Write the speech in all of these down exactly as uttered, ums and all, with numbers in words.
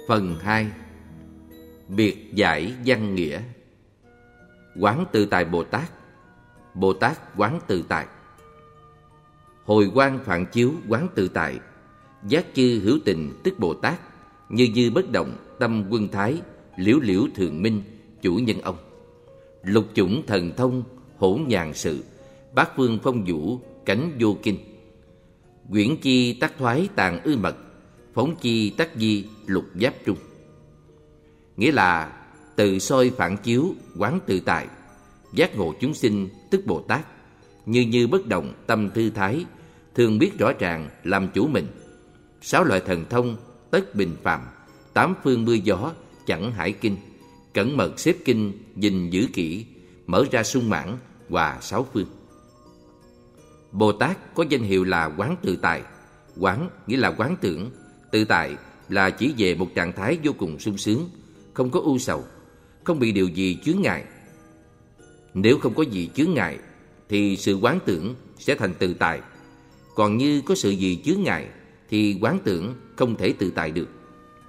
Phần hai. Biệt giải văn nghĩa. Quán Tự Tại Bồ Tát. Bồ Tát quán tự tại. Hồi quang phạn chiếu quán tự tại. Giác chư hữu tình tức Bồ Tát. Như như bất động tâm quân thái. Liễu liễu thường minh chủ nhân ông. Lục chủng thần thông hỗn nhàn sự. Bát phương phong vũ cánh vô kinh. Quyển chi tắc thoái tàn ư mật. Phóng chi tắc di lục giáp trung. Nghĩa là tự soi phản chiếu quán tự tại. Giác ngộ chúng sinh tức Bồ Tát. Như như bất động tâm thư thái. Thường biết rõ ràng làm chủ mình. Sáu loại thần thông tất bình phạm. Tám phương mưa gió chẳng hải kinh. Cẩn mật xếp kinh gìn giữ kỹ. Mở ra sung mãn hòa sáu phương. Bồ Tát có danh hiệu là quán tự tại. Quán nghĩa là quán tưởng. Tự tại là chỉ về một trạng thái vô cùng sung sướng, không có ưu sầu, không bị điều gì chướng ngại. Nếu không có gì chướng ngại thì sự quán tưởng sẽ thành tự tại. Còn như có sự gì chướng ngại thì quán tưởng không thể tự tại được.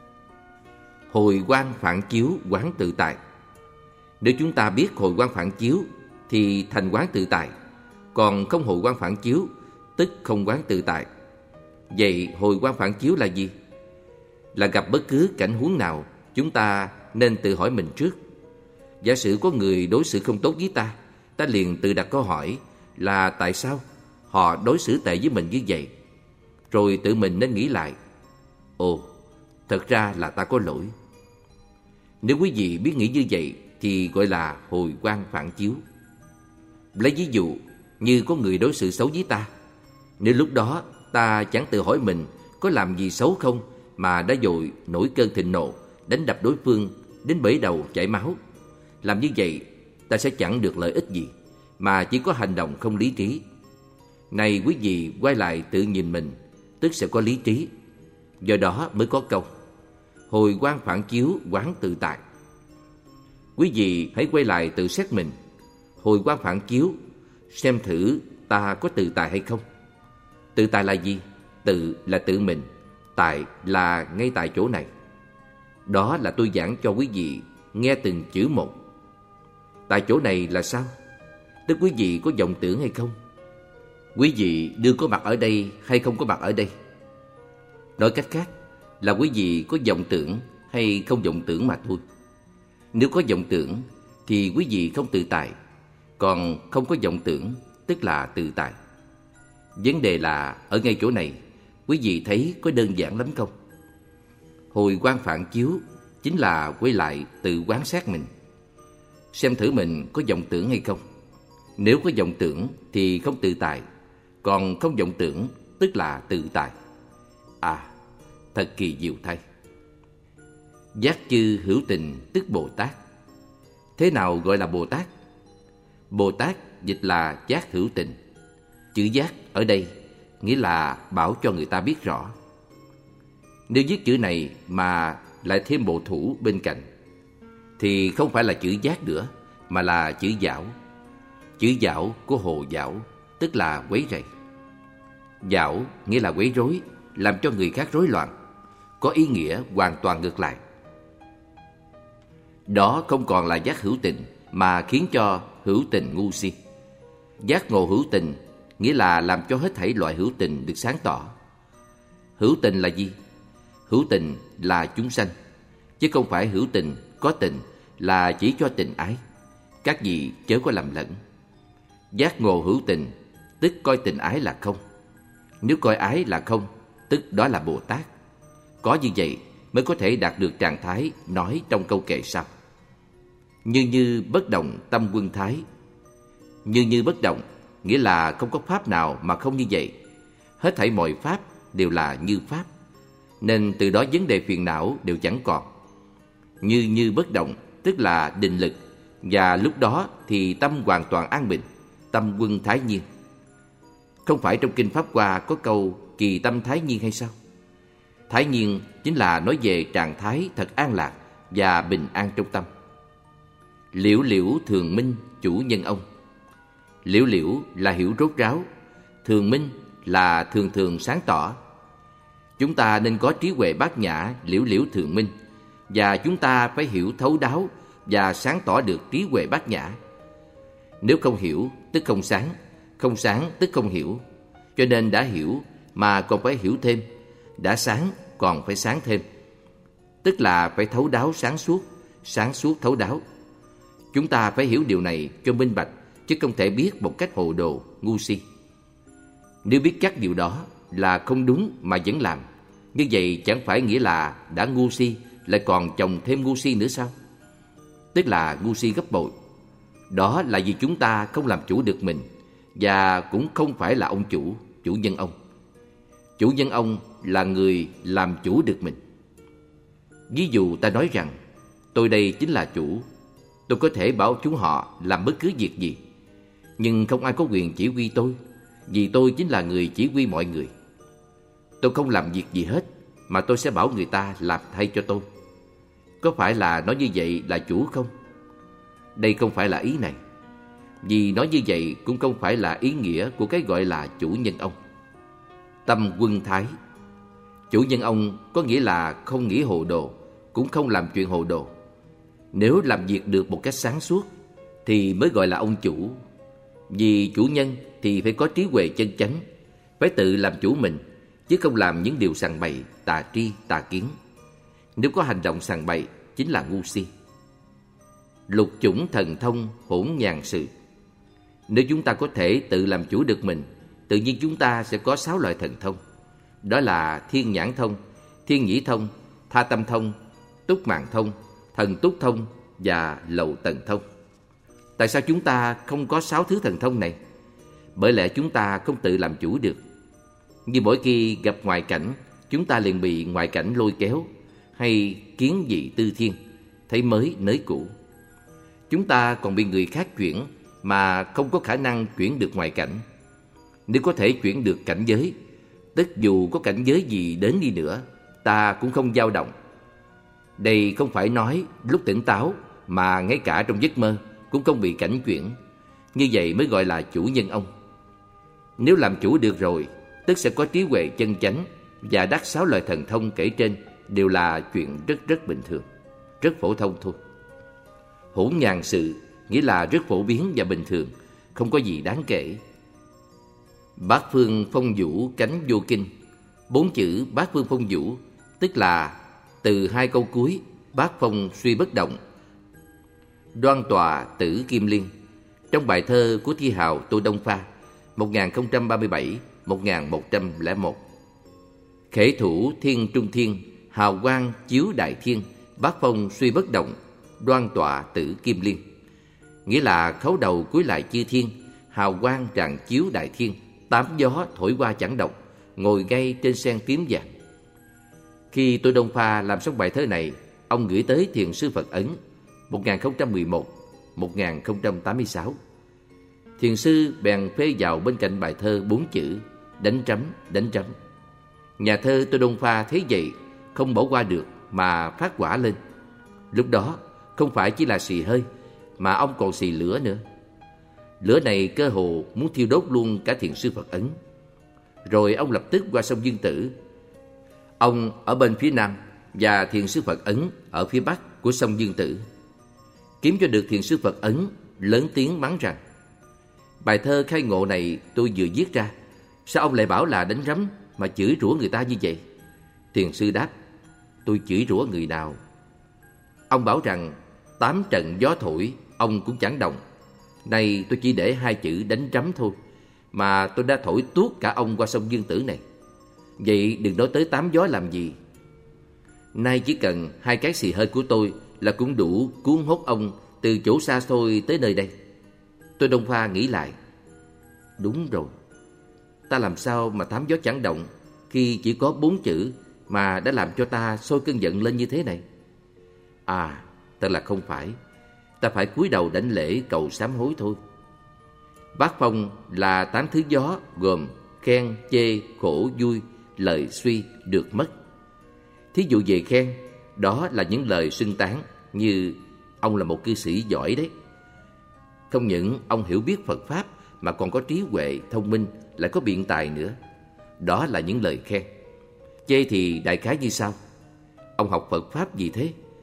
Hồi quang phản chiếu quán tự tại. Nếu chúng ta biết hồi quang phản chiếu thì thành quán tự tại. Còn không hồi quang phản chiếu tức không quán tự tại. Vậy hồi quang phản chiếu là gì? Là gặp bất cứ cảnh huống nào, chúng ta nên tự hỏi mình trước. Giả sử có người đối xử không tốt với ta, ta liền tự đặt câu hỏi là tại sao họ đối xử tệ với mình như vậy. Rồi tự mình nên nghĩ lại, ồ, thật ra là ta có lỗi. Nếu quý vị biết nghĩ như vậy thì gọi là hồi quang phản chiếu. Lấy ví dụ như có người đối xử xấu với ta. Nếu lúc đó ta chẳng tự hỏi mình có làm gì xấu không mà đã vội nổi cơn thịnh nộ, đánh đập đối phương đến bể đầu chảy máu. Làm như vậy ta sẽ chẳng được lợi ích gì, mà chỉ có hành động không lý trí. Này quý vị quay lại tự nhìn mình, tức sẽ có lý trí. Do đó mới có câu hồi quang phản chiếu quán tự tại. Quý vị hãy quay lại tự xét mình. Hồi quang phản chiếu, xem thử ta có tự tại hay không. Tự tại là gì? Tự là tự mình, tại là ngay tại chỗ này. Đó là tôi giảng cho quý vị nghe từng chữ một. Tại chỗ này là sao? Tức quý vị có vọng tưởng hay không? Quý vị đương có mặt ở đây hay không có mặt ở đây? Nói cách khác là quý vị có vọng tưởng hay không vọng tưởng mà thôi. Nếu có vọng tưởng thì quý vị không tự tại. Còn không có vọng tưởng tức là tự tại. Vấn đề là ở ngay chỗ này, quý vị thấy có đơn giản lắm không? Hồi quang phản chiếu chính là quay lại tự quán sát mình. Xem thử mình có vọng tưởng hay không. Nếu có vọng tưởng thì không tự tại. Còn không vọng tưởng tức là tự tại. À, thật kỳ diệu thay. Giác chư hữu tình tức Bồ Tát. Thế nào gọi là Bồ Tát? Bồ Tát dịch là giác hữu tình. Chữ giác ở đây nghĩa là bảo cho người ta biết rõ. Nếu viết chữ này mà lại thêm bộ thủ bên cạnh thì không phải là chữ giác nữa, mà là chữ giảo. Chữ giảo của Hồ Giảo tức là quấy rầy. Giảo nghĩa là quấy rối, làm cho người khác rối loạn, có ý nghĩa hoàn toàn ngược lại. Đó không còn là giác hữu tình, mà khiến cho hữu tình ngu si. Giác ngộ hữu tình nghĩa là làm cho hết thảy loại hữu tình được sáng tỏ. Hữu tình là gì? Hữu tình là chúng sanh, chứ không phải hữu tình có tình là chỉ cho tình ái. Các vị chớ có lầm lẫn. Giác ngộ hữu tình tức coi tình ái là không. Nếu coi ái là không, tức đó là Bồ Tát. Có như vậy mới có thể đạt được trạng thái nói trong câu kệ sau: như như bất động tâm quân thái. Như như bất động nghĩa là không có pháp nào mà không như vậy. Hết thảy mọi pháp đều là như pháp, nên từ đó vấn đề phiền não đều chẳng còn. Như như bất động tức là định lực, và lúc đó thì tâm hoàn toàn an bình, tâm quân thái nhiên. Không phải trong Kinh Pháp Hoa có câu kỳ tâm thái nhiên hay sao? Thái nhiên chính là nói về trạng thái thật an lạc và bình an trong tâm. Liễu liễu thường minh chủ nhân ông. Liễu liễu là hiểu rốt ráo, thường minh là thường thường sáng tỏ. Chúng ta nên có trí huệ bát nhã liễu liễu thường minh, và chúng ta phải hiểu thấu đáo và sáng tỏ được trí huệ bát nhã. Nếu không hiểu, tức không sáng, không sáng, tức không hiểu. Cho nên đã hiểu mà còn phải hiểu thêm, đã sáng còn phải sáng thêm. Tức là phải thấu đáo sáng suốt, sáng suốt thấu đáo. Chúng ta phải hiểu điều này cho minh bạch, chứ không thể biết một cách hồ đồ, ngu si. Nếu biết chắc điều đó là không đúng mà vẫn làm, như vậy chẳng phải nghĩa là đã ngu si lại còn chồng thêm ngu si nữa sao? Tức là ngu si gấp bội. Đó là vì chúng ta không làm chủ được mình, và cũng không phải là ông chủ, chủ nhân ông. Chủ nhân ông là người làm chủ được mình. Ví dụ ta nói rằng, tôi đây chính là chủ, tôi có thể bảo chúng họ làm bất cứ việc gì, nhưng không ai có quyền chỉ huy tôi, vì tôi chính là người chỉ huy mọi người. Tôi không làm việc gì hết, mà tôi sẽ bảo người ta làm thay cho tôi. Có phải là nói như vậy là chủ không? Đây không phải là ý này. Vì nói như vậy cũng không phải là ý nghĩa của cái gọi là chủ nhân ông. Tâm quân thái. Chủ nhân ông có nghĩa là không nghĩ hồ đồ, cũng không làm chuyện hồ đồ. Nếu làm việc được một cách sáng suốt thì mới gọi là ông chủ. Vì chủ nhân thì phải có trí huệ chân chánh, phải tự làm chủ mình, chứ không làm những điều sằng bậy, tà tri, tà kiến. Nếu có hành động sằng bậy chính là ngu si. Lục chủng thần thông hỗn nhàn sự. Nếu chúng ta có thể tự làm chủ được mình, tự nhiên chúng ta sẽ có sáu loại thần thông. Đó là thiên nhãn thông, thiên nhĩ thông, tha tâm thông, túc mạng thông, thần túc thông và lậu tần thông. Tại sao chúng ta không có sáu thứ thần thông này? Bởi lẽ chúng ta không tự làm chủ được. Như mỗi khi gặp ngoại cảnh, chúng ta liền bị ngoại cảnh lôi kéo, hay kiến dị tư thiên, thấy mới nới cũ. Chúng ta còn bị người khác chuyển mà không có khả năng chuyển được ngoại cảnh. Nếu có thể chuyển được cảnh giới, tức dù có cảnh giới gì đến đi nữa, ta cũng không dao động. Đây không phải nói lúc tỉnh táo, mà ngay cả trong giấc mơ cũng không bị cảnh chuyển. Như vậy mới gọi là chủ nhân ông. Nếu làm chủ được rồi, tức sẽ có trí huệ chân chánh, và đắc sáu loại thần thông kể trên đều là chuyện rất rất bình thường, rất phổ thông thôi. Hỗn nhàn sự nghĩa là rất phổ biến và bình thường, không có gì đáng kể. Bát phương phong vũ cánh vô kinh. Bốn chữ bát phương phong vũ tức là từ hai câu cuối bát phong suy bất động, đoan tọa tử kim liên, trong bài thơ của thi hào Tô Đông Pha một nghìn không trăm ba mươi bảy đến một nghìn một trăm lẻ một. Khể thủ thiên trung thiên, hào quang chiếu đại thiên, bát phong suy bất động, đoan tọa tử kim liên. Nghĩa là khấu đầu cúi lại chư thiên, hào quang rạng chiếu đại thiên, tám gió thổi qua chẳng động, ngồi ngay trên sen tím vàng. Khi Tô Đông Pha làm xong bài thơ này, ông gửi tới Thiền sư Phật Ấn một nghìn không trăm mười một đến một nghìn không trăm tám mươi sáu. Thiền sư bèn phê vào bên cạnh bài thơ bốn chữ đánh trắm, đánh trắm. Nhà thơ Tô Đông Pha thấy vậy, không bỏ qua được mà phát hỏa lên. Lúc đó không phải chỉ là xì hơi, mà ông còn xì lửa nữa. Lửa này cơ hồ muốn thiêu đốt luôn cả Thiền sư Phật Ấn. Rồi ông lập tức qua sông Dương Tử. Ông ở bên phía nam và Thiền sư Phật Ấn ở phía bắc của sông Dương Tử. Kiếm cho được Thiền sư Phật Ấn, lớn tiếng mắng rằng: bài thơ khai ngộ này tôi vừa viết ra, sao ông lại bảo là đánh rắm mà chửi rủa người ta như vậy? Thiền sư đáp: tôi chửi rủa người nào? Ông bảo rằng tám trận gió thổi ông cũng chẳng động. Này tôi chỉ để hai chữ đánh rắm thôi, mà tôi đã thổi tuốt cả ông qua sông Dương Tử này. Vậy đừng nói tới tám gió làm gì. Nay chỉ cần hai cái xì hơi của tôi là cũng đủ cuốn hút ông từ chỗ xa xôi tới nơi đây. Tôi Đông Pha nghĩ lại, đúng rồi, ta làm sao mà tám gió chẳng động khi chỉ có bốn chữ mà đã làm cho ta sôi cơn giận lên như thế này? À, thật là không phải. Ta phải cúi đầu đảnh lễ cầu sám hối thôi. Bát phong là tám thứ gió, gồm khen, chê, khổ, vui, lời suy, được mất. Thí dụ về khen, đó là những lời xưng tán như ông là một cư sĩ giỏi đấy. Không những ông hiểu biết Phật Pháp mà còn có trí huệ, thông minh, lại có biện tài nữa. Đó là những lời khen. Chê thì đại khái như sau: ông học Phật Pháp gì thế?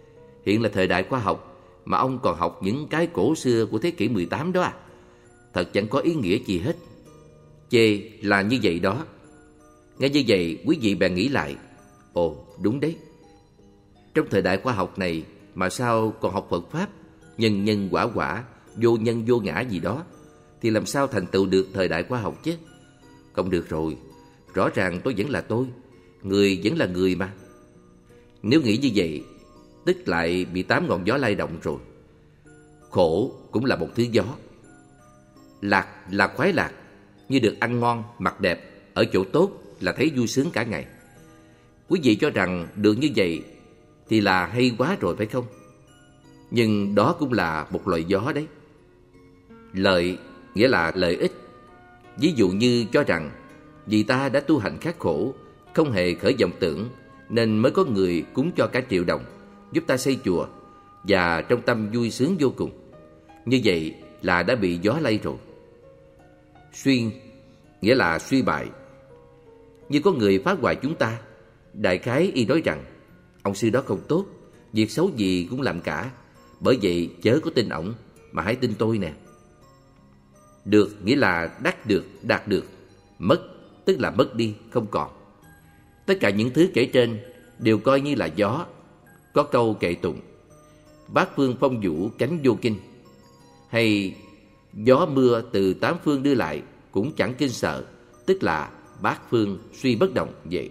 Hiện là thời đại khoa học mà ông còn học những cái cổ xưa của thế kỷ mười tám đó à? Thật chẳng có ý nghĩa gì hết. Chê là như vậy đó. Nghe như vậy, quý vị bèn nghĩ lại. Ồ, đúng đấy. Trong thời đại khoa học này mà sao còn học Phật Pháp, nhân nhân quả quả, vô nhân vô ngã gì đó, thì làm sao thành tựu được thời đại khoa học chứ? Không được rồi. Rõ ràng tôi vẫn là tôi, người vẫn là người mà. Nếu nghĩ như vậy, tức lại bị tám ngọn gió lay động rồi. Khổ cũng là một thứ gió. Lạc là khoái lạc, như được ăn ngon, mặc đẹp, ở chỗ tốt là thấy vui sướng cả ngày. Quý vị cho rằng được như vậy thì là hay quá rồi phải không? Nhưng đó cũng là một loại gió đấy. Lợi nghĩa là lợi ích. Ví dụ như cho rằng vì ta đã tu hành khắc khổ, không hề khởi vọng tưởng, nên mới có người cúng cho cả triệu đồng, giúp ta xây chùa, và trong tâm vui sướng vô cùng. Như vậy là đã bị gió lay rồi. Xuyên nghĩa là suy bại. Như có người phá hoại chúng ta, đại khái y nói rằng ông sư đó không tốt, việc xấu gì cũng làm cả, bởi vậy chớ có tin ổng, mà hãy tin tôi nè. Được nghĩa là đắc được, đạt được. Mất tức là mất đi, không còn. Tất cả những thứ kể trên đều coi như là gió. Có câu kệ tụng: bát phương phong vũ cánh vô kinh, hay gió mưa từ tám phương đưa lại cũng chẳng kinh sợ, tức là bát phương suy bất động vậy.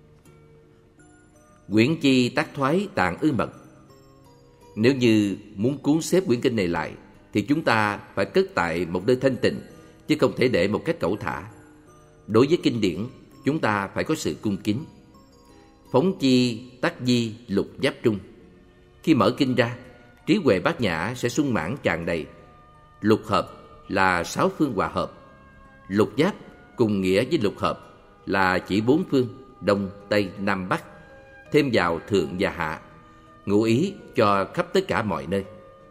Quyển chi tác thoái tàn ư mật. Nếu như muốn cuốn xếp quyển kinh này lại thì chúng ta phải cất tại một nơi thanh tịnh, chứ không thể để một cách cẩu thả. Đối với kinh điển, chúng ta phải có sự cung kính. Phóng chi tắc di lục giáp trung. Khi mở kinh ra, trí huệ bát nhã sẽ sung mãn tràn đầy. Lục hợp là sáu phương hòa hợp. Lục giáp cùng nghĩa với lục hợp là chỉ bốn phương, đông, tây, nam, bắc, thêm vào thượng và hạ, ngụ ý cho khắp tất cả mọi nơi.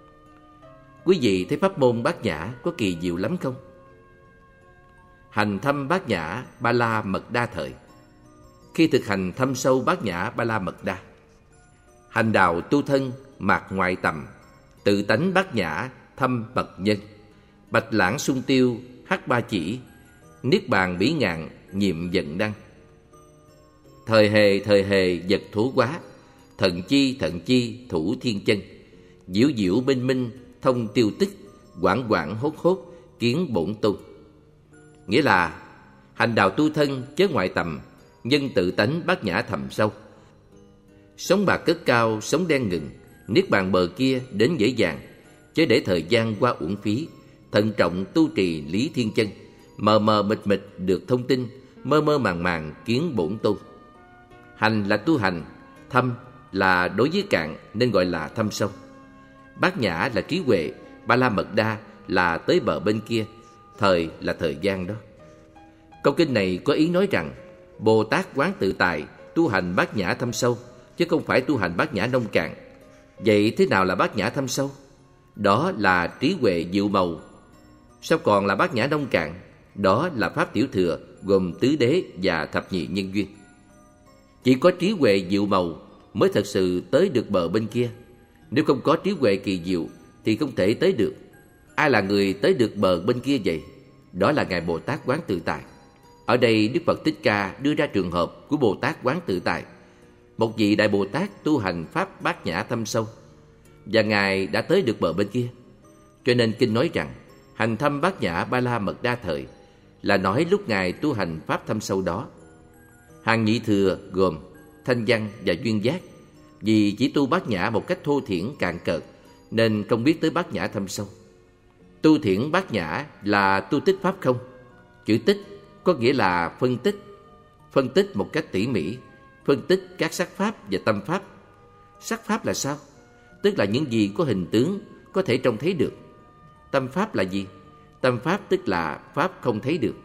Quý vị thấy pháp môn bát nhã có kỳ diệu lắm không? Hành thâm bát nhã ba la mật đa thời. Khi thực hành thâm sâu bát nhã ba la mật đa, hành đạo tu thân mạc ngoại tầm, tự tánh bát nhã thâm mật nhân, bạch lãng sung tiêu hắc ba chỉ, niết bàn bỉ ngạn nhiệm dần đăng. Thời hề thời hề vật thủ quá, thần chi thần chi thủ thiên chân, diệu diệu minh minh thông tiêu tích, quảng quảng hốt hốt kiến bổn tu. Nghĩa là hành đạo tu thân chớ ngoại tầm, nhân tự tánh bát nhã thầm sâu. Sống bạc cất cao, sống đen ngừng, niết bàn bờ kia đến dễ dàng, chớ để thời gian qua uổng phí. Thận trọng tu trì lý thiên chân, mờ mờ mịt mịt được thông tin, mơ mơ màng màng kiến bổn tu. Hành là tu hành, thâm là đối với cạn nên gọi là thâm sâu. Bát nhã là trí huệ, ba la mật đa là tới bờ bên kia, thời là thời gian đó. Câu kinh này có ý nói rằng Bồ Tát quán tự tại tu hành bát nhã thâm sâu, chứ không phải tu hành bát nhã nông cạn. Vậy thế nào là bát nhã thâm sâu? Đó là trí huệ diệu màu. Sao còn là bát nhã nông cạn? Đó là pháp tiểu thừa gồm tứ đế và thập nhị nhân duyên. Chỉ có trí huệ diệu màu mới thật sự tới được bờ bên kia. Nếu không có trí huệ kỳ diệu thì không thể tới được. Ai là người tới được bờ bên kia vậy? Đó là Ngài Bồ Tát Quán Tự Tại. Ở đây Đức Phật Thích Ca đưa ra trường hợp của Bồ Tát Quán Tự Tại, một vị Đại Bồ Tát tu hành pháp bát nhã thâm sâu, và Ngài đã tới được bờ bên kia. Cho nên kinh nói rằng hành thâm bát nhã ba la mật đa thời là nói lúc Ngài tu hành pháp thâm sâu đó. Hàng nhị thừa gồm thanh văn và duyên giác, vì chỉ tu bát nhã một cách thô thiển cạn cợt nên không biết tới bát nhã thâm sâu. Tu thiển bát nhã là tu tích pháp không. Chữ tích có nghĩa là phân tích, phân tích một cách tỉ mỉ, phân tích các sắc pháp và tâm pháp. Sắc pháp là sao? Tức là những gì có hình tướng, có thể trông thấy được. Tâm pháp là gì? Tâm pháp tức là pháp không thấy được.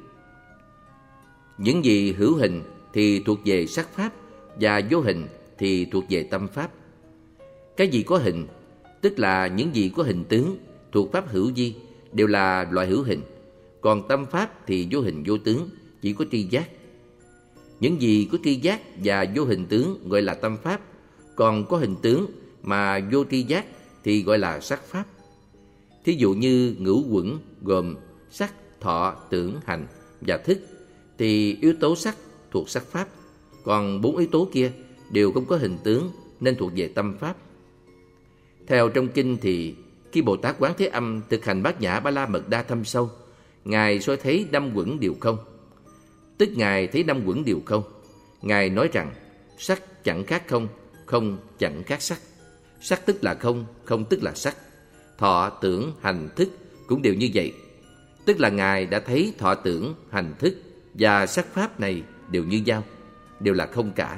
Những gì hữu hình thì thuộc về sắc pháp, và vô hình thì thuộc về tâm pháp. Cái gì có hình, tức là những gì có hình tướng, thuộc pháp hữu vi, đều là loại hữu hình. Còn tâm pháp thì vô hình vô tướng, chỉ có tri giác. Những gì có tri giác và vô hình tướng gọi là tâm pháp, còn có hình tướng mà vô tri giác thì gọi là sắc pháp. Thí dụ như ngũ uẩn gồm sắc, thọ, tưởng, hành và thức thì yếu tố sắc thuộc sắc pháp, còn bốn yếu tố kia đều không có hình tướng nên thuộc về tâm pháp. Theo trong kinh thì khi Bồ Tát Quán Thế Âm thực hành Bát Nhã Ba La Mật Đa thâm sâu, Ngài soi thấy năm uẩn đều không. Tức Ngài thấy năm uẩn đều không. Ngài nói rằng sắc chẳng khác không, không chẳng khác sắc. Sắc tức là không, không tức là sắc. Thọ, tưởng, hành, thức cũng đều như vậy. Tức là Ngài đã thấy thọ, tưởng, hành, thức và sắc pháp này đều như nhau, đều là không cả.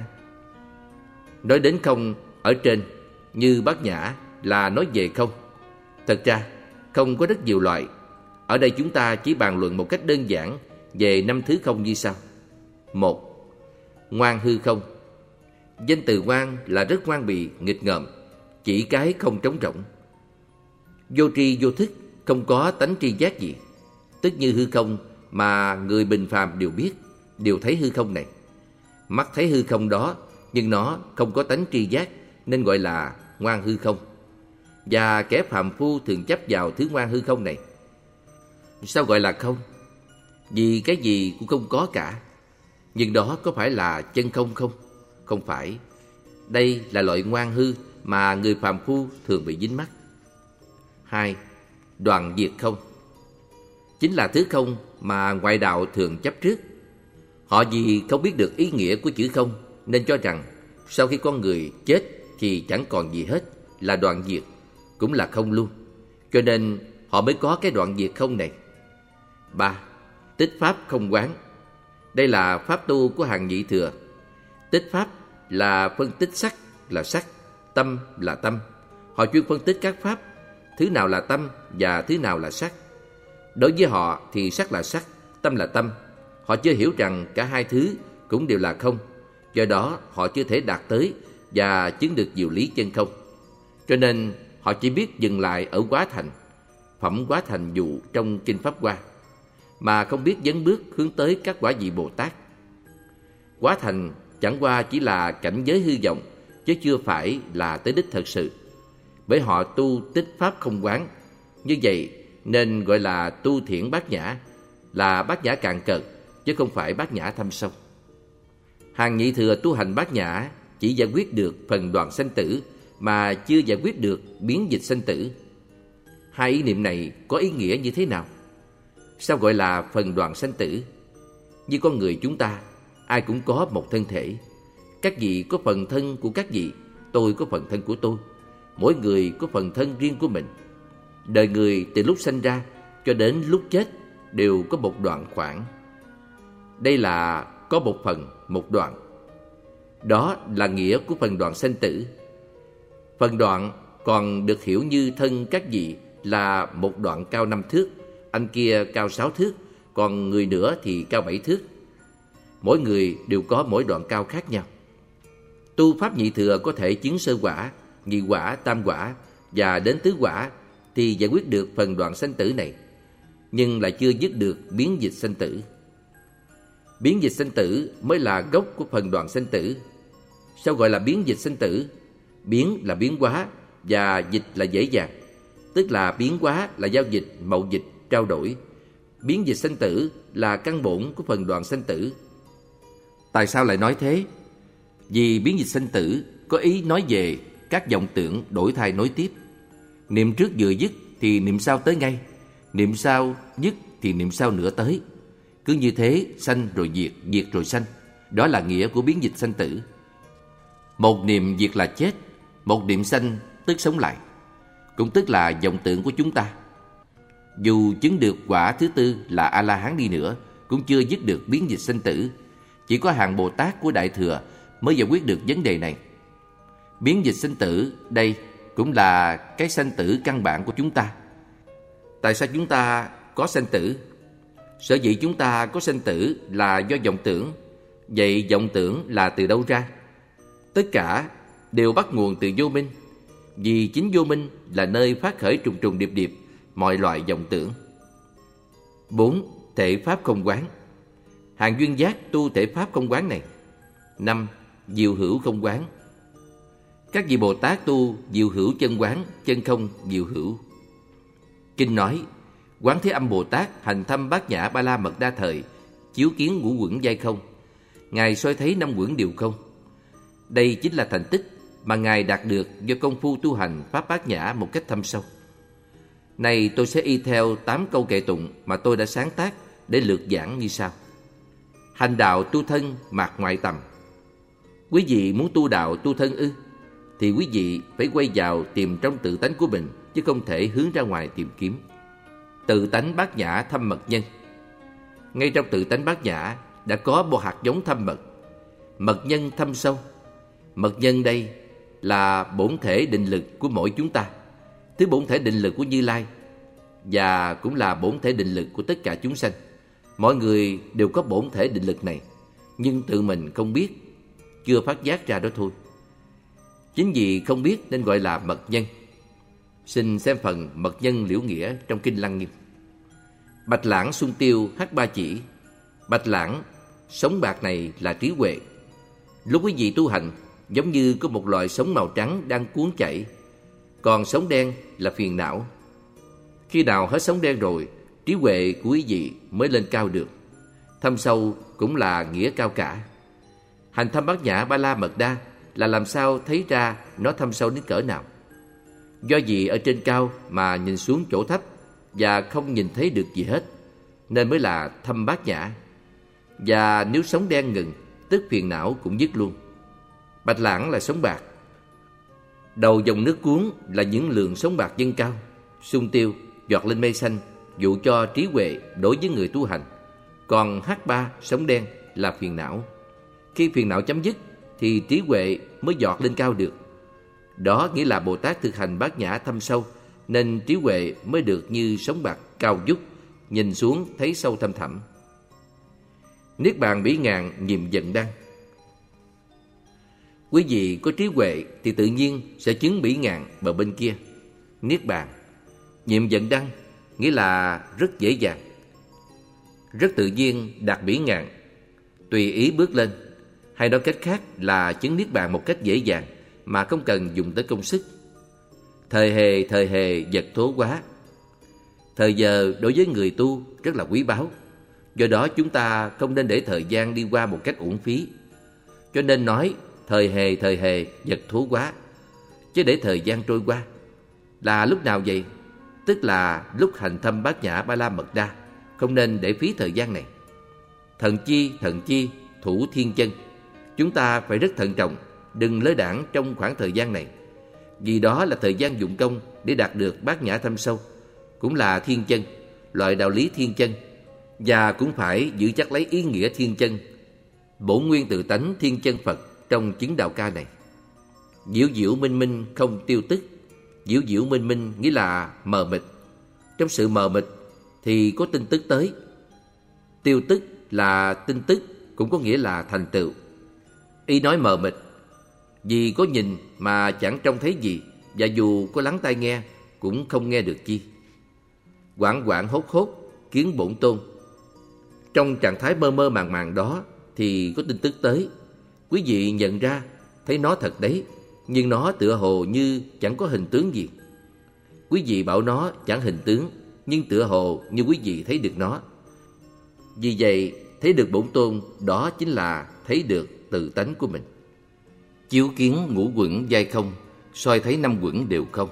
Nói đến không ở trên như Bát Nhã là nói về không. Thật ra không có rất nhiều loại. Ở đây chúng ta chỉ bàn luận một cách đơn giản về năm thứ không như sau. Một, ngoan hư không. Danh từ ngoan là rất ngoan bì, nghịch ngợm, chỉ cái không trống rỗng. Vô tri vô thức, không có tánh tri giác gì. Tức như hư không mà người bình phàm đều biết, đều thấy hư không này. Mắt thấy hư không đó, nhưng nó không có tánh tri giác nên gọi là ngoan hư không. Và kẻ phàm phu thường chấp vào thứ ngoan hư không này. Sao gọi là không? Vì cái gì cũng không có cả. Nhưng đó có phải là chân không không? Không phải. Đây là loại ngoan hư mà người phàm phu thường bị dính mắc. Hai, đoạn diệt không. Chính là thứ không mà ngoại đạo thường chấp trước. Họ vì không biết được ý nghĩa của chữ không nên cho rằng sau khi con người chết thì chẳng còn gì hết, là đoạn diệt, cũng là không luôn. Cho nên họ mới có cái đoạn diệt không này. Ba, tích pháp không quán. Đây là pháp tu của hàng nhị thừa. Tích pháp là phân tích sắc là sắc, tâm là tâm. Họ chuyên phân tích các pháp, thứ nào là tâm và thứ nào là sắc. Đối với họ thì sắc là sắc, tâm là tâm. Họ chưa hiểu rằng cả hai thứ cũng đều là không. Do đó họ chưa thể đạt tới và chứng được diệu lý chân không. Cho nên họ chỉ biết dừng lại ở Quá Thành, phẩm Quá Thành dụ trong Kinh Pháp Hoa, mà không biết dấn bước hướng tới các quả vị Bồ Tát. Quá Thành chẳng qua chỉ là cảnh giới hư vọng, chứ chưa phải là tới đích thật sự. Bởi họ tu tích pháp không quán. Như vậy nên gọi là tu thiển bát nhã, là bát nhã cạn cợt, chứ không phải bát nhã thâm sâu. Hàng nhị thừa tu hành bát nhã chỉ giải quyết được phần đoạn sanh tử, mà chưa giải quyết được biến dịch sanh tử. Hai ý niệm này có ý nghĩa như thế nào? Sao gọi là phần đoạn sanh tử? Như con người chúng ta, ai cũng có một thân thể. Các vị có phần thân của các vị, tôi có phần thân của tôi. Mỗi người có phần thân riêng của mình. Đời người từ lúc sanh ra cho đến lúc chết đều có một đoạn khoảng. Đây là có một phần, một đoạn. Đó là nghĩa của phần đoạn sanh tử. Phần đoạn còn được hiểu như thân các vị là một đoạn cao năm thước, anh kia cao sáu thước, còn người nữa thì cao bảy thước. Mỗi người đều có mỗi đoạn cao khác nhau. Tu pháp nhị thừa có thể chứng sơ quả, nhị quả, tam quả và đến tứ quả thì giải quyết được phần đoạn sanh tử này, nhưng lại chưa dứt được biến dịch sanh tử. Biến dịch sanh tử mới là gốc của phần đoạn sanh tử. Sao gọi là biến dịch sanh tử? Biến là biến hóa và dịch là dễ dàng. Tức là biến hóa là giao dịch, mậu dịch, trao đổi. Biến dịch sanh tử là căn bổn của phần đoạn sanh tử. Tại sao lại nói thế? Vì biến dịch sanh tử có ý nói về các vọng tưởng đổi thay nối tiếp. Niệm trước vừa dứt thì niệm sau tới ngay, niệm sau dứt thì niệm sau nữa tới. Cứ như thế sanh rồi diệt, diệt rồi sanh. Đó là nghĩa của biến dịch sanh tử. Một niệm diệt là chết, một niệm sanh tức sống lại, cũng tức là vọng tưởng của chúng ta. Dù chứng được quả thứ tư là A-la-hán đi nữa cũng chưa dứt được biến dịch sanh tử. Chỉ có hàng Bồ Tát của Đại Thừa mới giải quyết được vấn đề này. Biến dịch sanh tử đây cũng là cái sanh tử căn bản của chúng ta. Tại sao chúng ta có sanh tử? Sở dĩ chúng ta có sanh tử là do vọng tưởng. Vậy vọng tưởng là từ đâu ra? Tất cả đều bắt nguồn từ vô minh. Vì chính vô minh là nơi phát khởi trùng trùng điệp điệp mọi loại vọng tưởng. Bốn. Thể pháp không quán. Hàng duyên giác tu thể pháp không quán này. Năm. Diệu hữu không quán. Các vị Bồ Tát tu diệu hữu chân quán, chân không diệu hữu. Kinh nói, Quán Thế Âm Bồ Tát hành thăm Bát Nhã Ba La Mật Đa thời, chiếu kiến ngũ uẩn giai không. Ngài soi thấy năm uẩn đều không. Đây chính là thành tích mà Ngài đạt được do công phu tu hành Pháp Bát Nhã một cách thâm sâu. Này tôi sẽ y theo tám câu kệ tụng mà tôi đã sáng tác để lược giảng như sau. Hành đạo tu thân mạt ngoại tầm. Quý vị muốn tu đạo tu thân ư? Thì quý vị phải quay vào tìm trong tự tánh của mình, chứ không thể hướng ra ngoài tìm kiếm. Tự tánh Bát Nhã thâm mật nhân. Ngay trong tự tánh Bát Nhã đã có một hạt giống thâm mật, mật nhân thâm sâu. Mật nhân đây là bổn thể định lực của mỗi chúng ta, thứ bổn thể định lực của Như Lai, và cũng là bổn thể định lực của tất cả chúng sanh. Mọi người đều có bổn thể định lực này, nhưng tự mình không biết, chưa phát giác ra đó thôi. Chính vì không biết nên gọi là mật nhân. Xin xem phần mật nhân liễu nghĩa trong Kinh Lăng Nghiêm. Bạch lãng xung tiêu hắc ba chỉ. Bạch lãng, sống bạc này là trí huệ. Lúc quý vị tu hành, giống như có một loại sống màu trắng đang cuốn chảy, còn sống đen là phiền não. Khi nào hết sống đen rồi, trí huệ của quý vị mới lên cao được. Thâm sâu cũng là nghĩa cao cả. Hành thâm Bát Nhã Ba La Mật Đa là làm sao thấy ra nó thâm sâu đến cỡ nào. Do vì ở trên cao mà nhìn xuống chỗ thấp và không nhìn thấy được gì hết, nên mới là thâm Bát Nhã. Và nếu sống đen ngừng, tức phiền não cũng dứt luôn. Bạch lãng là sống bạc. Đầu dòng nước cuốn là những lượng sống bạc dâng cao, xung tiêu, giọt lên mây xanh, dụ cho trí huệ đối với người tu hành. Còn hát ba, sống đen là phiền não. Khi phiền não chấm dứt thì trí huệ mới giọt lên cao được. Đó nghĩa là Bồ Tát thực hành Bát Nhã thâm sâu, nên trí huệ mới được như sống bạc cao vút, nhìn xuống thấy sâu thâm thẳm. Niết bàn bỉ ngạn nhiệm dần đăng. Quý vị có trí huệ thì tự nhiên sẽ chứng bỉ ngạn bờ bên kia. Niết bàn, nhiệm dần đăng nghĩa là rất dễ dàng, rất tự nhiên đạt bỉ ngạn, tùy ý bước lên. Hay nói cách khác là chứng niết bàn một cách dễ dàng mà không cần dùng tới công sức. Thời hề thời hề vật thố quá. Thời giờ đối với người tu rất là quý báu. Do đó chúng ta không nên để thời gian đi qua một cách uổng phí. Cho nên nói thời hề thời hề vật thố quá, chứ để thời gian trôi qua. Là lúc nào vậy? Tức là lúc hành thâm Bát Nhã Ba La Mật Đa, không nên để phí thời gian này. Thận chi thận chi thủ thiên chân. Chúng ta phải rất thận trọng, đừng lơ đãng trong khoảng thời gian này. Vì đó là thời gian dụng công để đạt được Bát Nhã thâm sâu, cũng là thiên chân, loại đạo lý thiên chân. Và cũng phải giữ chắc lấy ý nghĩa thiên chân, bổn nguyên tự tánh thiên chân Phật trong chứng đạo ca này. Diệu diệu minh minh không tiêu tức. Diệu diệu minh minh nghĩa là mờ mịt. Trong sự mờ mịt thì có tin tức tới. Tiêu tức là tin tức, cũng có nghĩa là thành tựu. Y nói mờ mịt vì có nhìn mà chẳng trông thấy gì, và dù có lắng tai nghe cũng không nghe được chi. Quảng quảng hốt hốt kiến bổn tôn. Trong trạng thái mơ mơ màng màng đó thì có tin tức tới. Quý vị nhận ra thấy nó thật đấy, nhưng nó tựa hồ như chẳng có hình tướng gì. Quý vị bảo nó chẳng hình tướng, nhưng tựa hồ như quý vị thấy được nó. Vì vậy thấy được bổn tôn đó chính là thấy được tự tánh của mình. Chiếu kiến ngũ uẩn giai không, soi thấy năm uẩn đều không.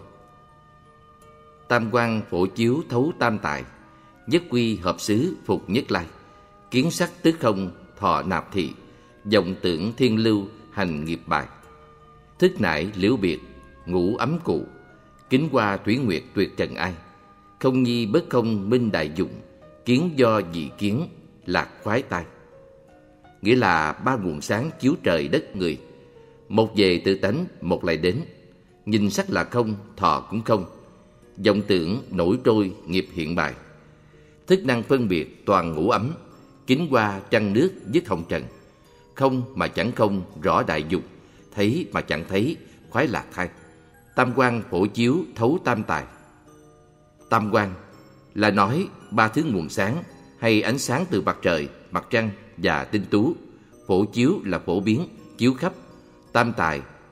Tam quang phổ chiếu thấu tam tại, nhất quy hợp xứ phục nhất lai. Kiến sắc tức không thọ nạp thị, vọng tưởng thiên lưu hành nghiệp bài. Thức nải liễu biệt, ngũ ấm cụ, kính qua thủy nguyệt tuyệt trần ai. Không nhi bất không minh đại dụng, kiến do dị kiến lạc khoái tai. Nghĩa là ba nguồn sáng chiếu trời đất người, một về tự tánh, một lại đến. Nhìn sắc là không, thọ cũng không, vọng tưởng nổi trôi nghiệp hiện bài. Thức năng phân biệt toàn ngũ ấm, kính qua trăng nước dứt hồng trần. Không mà chẳng không rõ đại dục, thấy mà chẳng thấy khoái lạc thai. Tam quang phổ chiếu thấu tam tài. Tam quang là nói ba thứ nguồn sáng hay ánh sáng từ mặt trời, mặt trăng và tinh tú. Phổ chiếu là phổ biến, chiếu khắp. Tam tài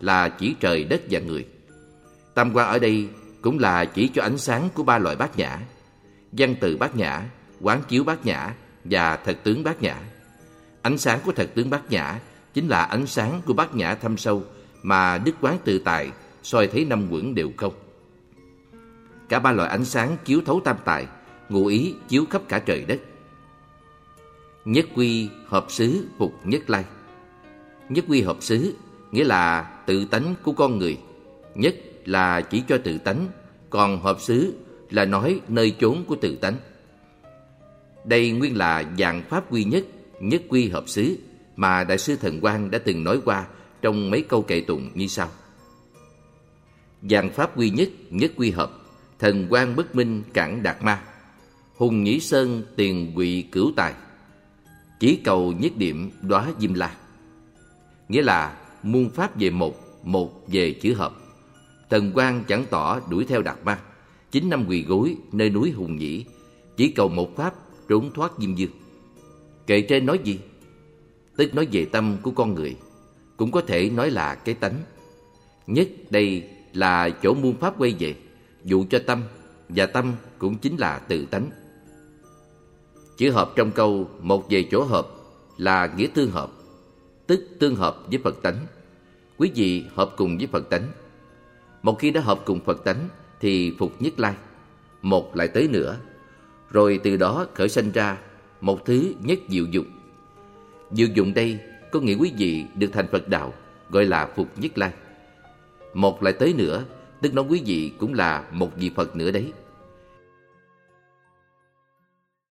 là chỉ trời đất và người. Tam quan ở đây cũng là chỉ cho ánh sáng của ba loại bát nhã: văn từ bát nhã, quán chiếu bát nhã và thật tướng bát nhã. Ánh sáng của thật tướng bát nhã chính là ánh sáng của bát nhã thâm sâu mà Đức Quán Tự Tại soi thấy năm uẩn đều không. Cả ba loại ánh sáng chiếu thấu tam tại, ngụ ý chiếu khắp cả trời đất. Nhất quy hợp xứ phục nhất lai. Nhất quy hợp xứ nghĩa là tự tánh của con người. Nhất là chỉ cho tự tánh, còn hợp xứ là nói nơi chốn của tự tánh. Đây nguyên là dạng pháp quy nhất, nhất quy hợp xứ mà Đại sư Thần Quang đã từng nói qua trong mấy câu kệ tụng như sau: dạng pháp quy nhất, nhất quy hợp, thần quang bất minh cản đạt ma, hùng nhĩ sơn tiền quỵ cửu tài, chỉ cầu nhất điểm đóa diêm la. Nghĩa là muôn pháp về một, một về chữ hợp. Thần quang chẳng tỏ đuổi theo đạt ma, chín năm quỳ gối nơi núi Hùng Nhĩ, chỉ cầu một pháp trốn thoát diêm dương. Kệ trên nói gì? Tức nói về tâm của con người, cũng có thể nói là cái tánh. Nhất đây là chỗ muôn pháp quay về, dụ cho tâm, và tâm cũng chính là tự tánh. Chữ hợp trong câu một về chỗ hợp là nghĩa tương hợp, tức tương hợp với Phật tánh. Quý vị hợp cùng với Phật tánh. Một khi đã hợp cùng Phật tánh thì phục nhất lai, một lại tới nữa, rồi từ đó khởi sanh ra một thứ nhất diệu dụng. Diệu dụng đây có nghĩa quý vị được thành Phật đạo, gọi là phục nhất lai. Một lại tới nữa, tức nói quý vị cũng là một vị Phật nữa đấy.